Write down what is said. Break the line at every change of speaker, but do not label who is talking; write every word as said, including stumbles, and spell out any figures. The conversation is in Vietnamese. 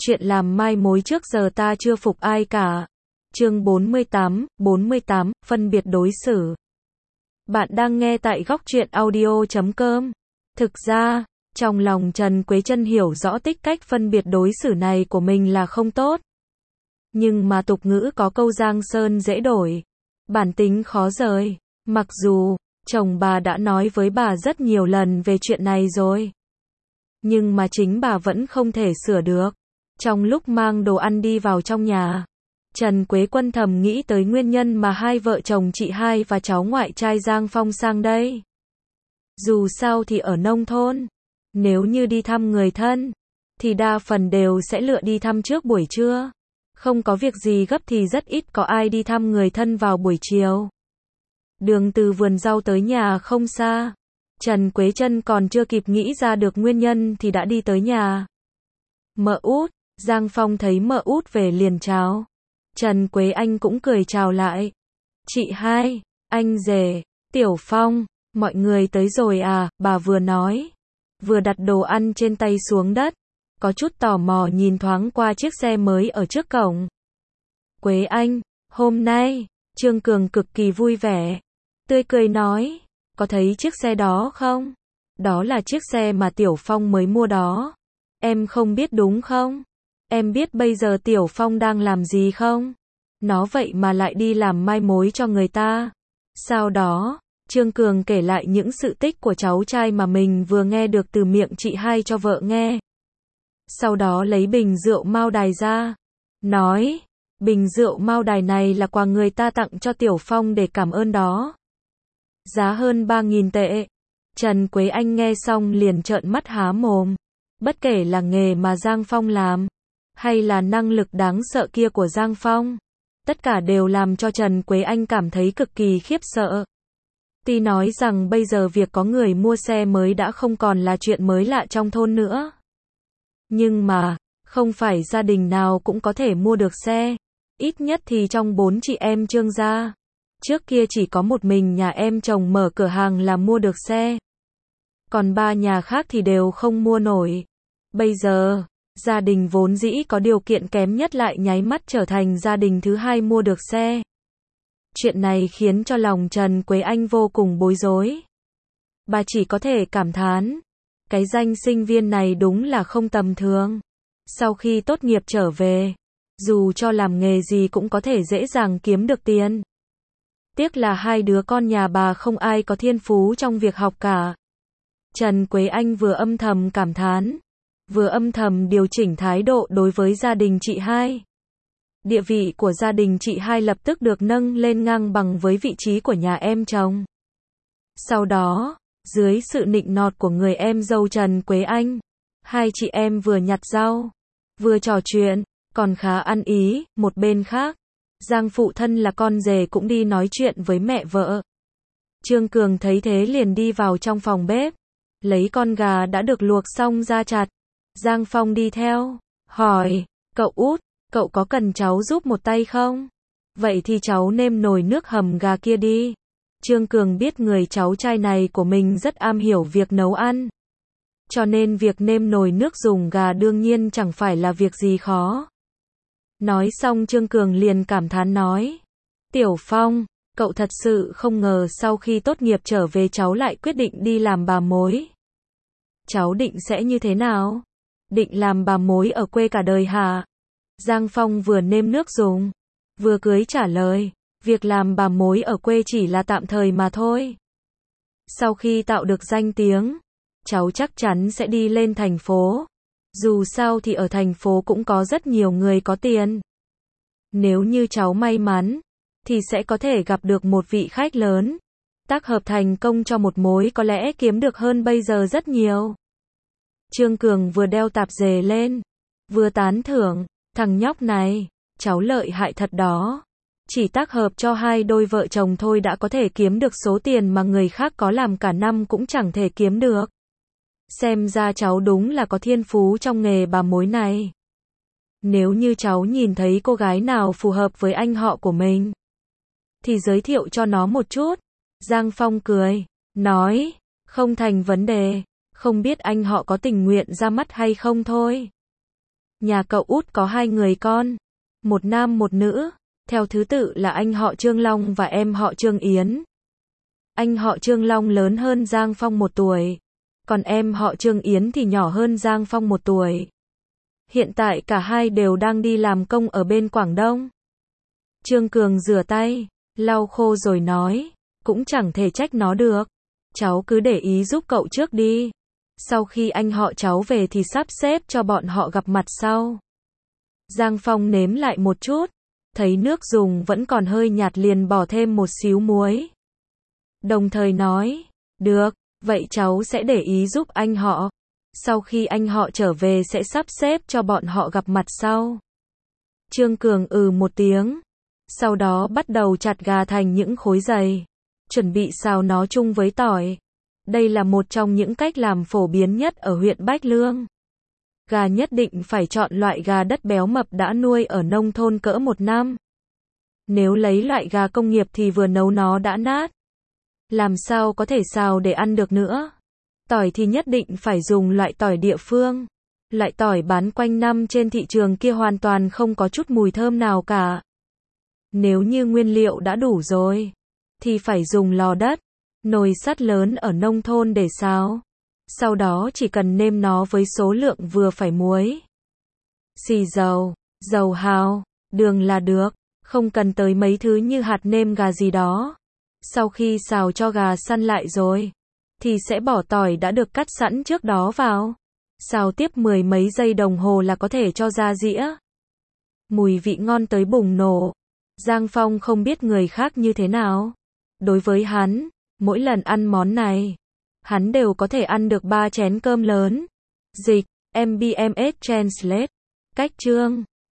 Chuyện làm mai mối trước giờ ta chưa phục ai cả. Chương bốn mươi tám, bốn mươi tám, phân biệt đối xử. Bạn đang nghe tại góc truyện audio chấm com. Thực ra, trong lòng Trần Quế Trân hiểu rõ tích cách phân biệt đối xử này của mình là không tốt. Nhưng mà tục ngữ có câu giang sơn dễ đổi, bản tính khó rời. Mặc dù, chồng bà đã nói với bà rất nhiều lần về chuyện này rồi. Nhưng mà chính bà vẫn không thể sửa được. Trong lúc mang đồ ăn đi vào trong nhà, Trần Quế Quân thầm nghĩ tới nguyên nhân mà hai vợ chồng chị hai và cháu ngoại trai Giang Phong sang đây. Dù sao thì ở nông thôn, nếu như đi thăm người thân, thì đa phần đều sẽ lựa đi thăm trước buổi trưa. Không có việc gì gấp thì rất ít có ai đi thăm người thân vào buổi chiều. Đường từ vườn rau tới nhà không xa. Trần Quế Trân còn chưa kịp nghĩ ra được nguyên nhân thì đã đi tới nhà. Mợ Út, Giang Phong thấy mợ Út về liền chào. Trần Quế Anh cũng cười chào lại. Chị hai, anh rể, Tiểu Phong, mọi người tới rồi à, bà vừa nói. Vừa đặt đồ ăn trên tay xuống đất. Có chút tò mò nhìn thoáng qua chiếc xe mới ở trước cổng. Quế Anh, hôm nay, Trương Cường cực kỳ vui vẻ. Tươi cười nói, có thấy chiếc xe đó không? Đó là chiếc xe mà Tiểu Phong mới mua đó. Em không biết đúng không? Em biết bây giờ Tiểu Phong đang làm gì không? Nó vậy mà lại đi làm mai mối cho người ta. Sau đó, Trương Cường kể lại những sự tích của cháu trai mà mình vừa nghe được từ miệng chị hai cho vợ nghe. Sau đó lấy bình rượu Mao Đài ra. Nói, bình rượu Mao Đài này là quà người ta tặng cho Tiểu Phong để cảm ơn đó. Giá hơn ba nghìn tệ. Trần Quế Anh nghe xong liền trợn mắt há mồm. Bất kể là nghề mà Giang Phong làm, hay là năng lực đáng sợ kia của Giang Phong, tất cả đều làm cho Trần Quế Anh cảm thấy cực kỳ khiếp sợ. Tuy nói rằng bây giờ việc có người mua xe mới đã không còn là chuyện mới lạ trong thôn nữa. Nhưng mà, không phải gia đình nào cũng có thể mua được xe. Ít nhất thì trong bốn chị em Trương gia, trước kia chỉ có một mình nhà em chồng mở cửa hàng là mua được xe. Còn ba nhà khác thì đều không mua nổi. Bây giờ, gia đình vốn dĩ có điều kiện kém nhất lại nháy mắt trở thành gia đình thứ hai mua được xe. Chuyện này khiến cho lòng Trần Quế Anh vô cùng bối rối. Bà chỉ có thể cảm thán, cái danh sinh viên này đúng là không tầm thường. Sau khi tốt nghiệp trở về, dù cho làm nghề gì cũng có thể dễ dàng kiếm được tiền. Tiếc là hai đứa con nhà bà không ai có thiên phú trong việc học cả. Trần Quế Anh vừa âm thầm cảm thán, vừa âm thầm điều chỉnh thái độ đối với gia đình chị hai. Địa vị của gia đình chị hai lập tức được nâng lên ngang bằng với vị trí của nhà em chồng. Sau đó, dưới sự nịnh nọt của người em dâu Trần Quế Anh, hai chị em vừa nhặt rau, vừa trò chuyện, còn khá ăn ý. Một bên khác, Giang phụ thân là con rể cũng đi nói chuyện với mẹ vợ. Trương Cường thấy thế liền đi vào trong phòng bếp, lấy con gà đã được luộc xong ra chặt. Giang Phong đi theo, hỏi, cậu Út, cậu có cần cháu giúp một tay không? Vậy thì cháu nêm nồi nước hầm gà kia đi. Trương Cường biết người cháu trai này của mình rất am hiểu việc nấu ăn. Cho nên việc nêm nồi nước dùng gà đương nhiên chẳng phải là việc gì khó. Nói xong Trương Cường liền cảm thán nói, Tiểu Phong, cậu thật sự không ngờ sau khi tốt nghiệp trở về cháu lại quyết định đi làm bà mối. Cháu định sẽ như thế nào? Định làm bà mối ở quê cả đời hả? Giang Phong vừa nêm nước dùng, vừa cưới trả lời, việc làm bà mối ở quê chỉ là tạm thời mà thôi. Sau khi tạo được danh tiếng, cháu chắc chắn sẽ đi lên thành phố. Dù sao thì ở thành phố cũng có rất nhiều người có tiền. Nếu như cháu may mắn, thì sẽ có thể gặp được một vị khách lớn. Tác hợp thành công cho một mối có lẽ kiếm được hơn bây giờ rất nhiều. Trương Cường vừa đeo tạp dề lên, vừa tán thưởng, thằng nhóc này, cháu lợi hại thật đó. Chỉ tác hợp cho hai đôi vợ chồng thôi đã có thể kiếm được số tiền mà người khác có làm cả năm cũng chẳng thể kiếm được. Xem ra cháu đúng là có thiên phú trong nghề bà mối này. Nếu như cháu nhìn thấy cô gái nào phù hợp với anh họ của mình, thì giới thiệu cho nó một chút. Giang Phong cười, nói, không thành vấn đề, không biết anh họ có tình nguyện ra mắt hay không thôi. Nhà cậu út có hai người con, một nam một nữ, theo thứ tự là anh họ Trương Long và em họ Trương Yến. Anh họ Trương Long lớn hơn Giang Phong một tuổi, còn em họ Trương Yến thì nhỏ hơn Giang Phong một tuổi. Hiện tại cả hai đều đang đi làm công ở bên Quảng Đông. Trương Cường rửa tay, lau khô rồi nói, cũng chẳng thể trách nó được. Cháu cứ để ý giúp cậu trước đi. Sau khi anh họ cháu về thì sắp xếp cho bọn họ gặp mặt sau. Giang Phong nếm lại một chút, thấy nước dùng vẫn còn hơi nhạt liền bỏ thêm một xíu muối. Đồng thời nói, được, vậy cháu sẽ để ý giúp anh họ. Sau khi anh họ trở về sẽ sắp xếp cho bọn họ gặp mặt sau. Trương Cường ừ một tiếng. Sau đó bắt đầu chặt gà thành những khối dày. Chuẩn bị xào nó chung với tỏi. Đây là một trong những cách làm phổ biến nhất ở huyện Bách Lương. Gà nhất định phải chọn loại gà đất béo mập đã nuôi ở nông thôn cỡ một năm. Nếu lấy loại gà công nghiệp thì vừa nấu nó đã nát. Làm sao có thể xào để ăn được nữa. Tỏi thì nhất định phải dùng loại tỏi địa phương. Loại tỏi bán quanh năm trên thị trường kia hoàn toàn không có chút mùi thơm nào cả. Nếu như nguyên liệu đã đủ rồi, thì phải dùng lò đất, nồi sắt lớn ở nông thôn để xào. Sau đó chỉ cần nêm nó với số lượng vừa phải muối, xì dầu, dầu hào, đường là được, không cần tới mấy thứ như hạt nêm gà gì đó. Sau khi xào cho gà săn lại rồi, thì sẽ bỏ tỏi đã được cắt sẵn trước đó vào. Xào tiếp mười mấy giây đồng hồ là có thể cho ra dĩa. Mùi vị ngon tới bùng nổ. Giang Phong không biết người khác như thế nào. Đối với hắn, mỗi lần ăn món này, hắn đều có thể ăn được ba chén cơm lớn. Dịch, em bê em ét Translate. Cách chương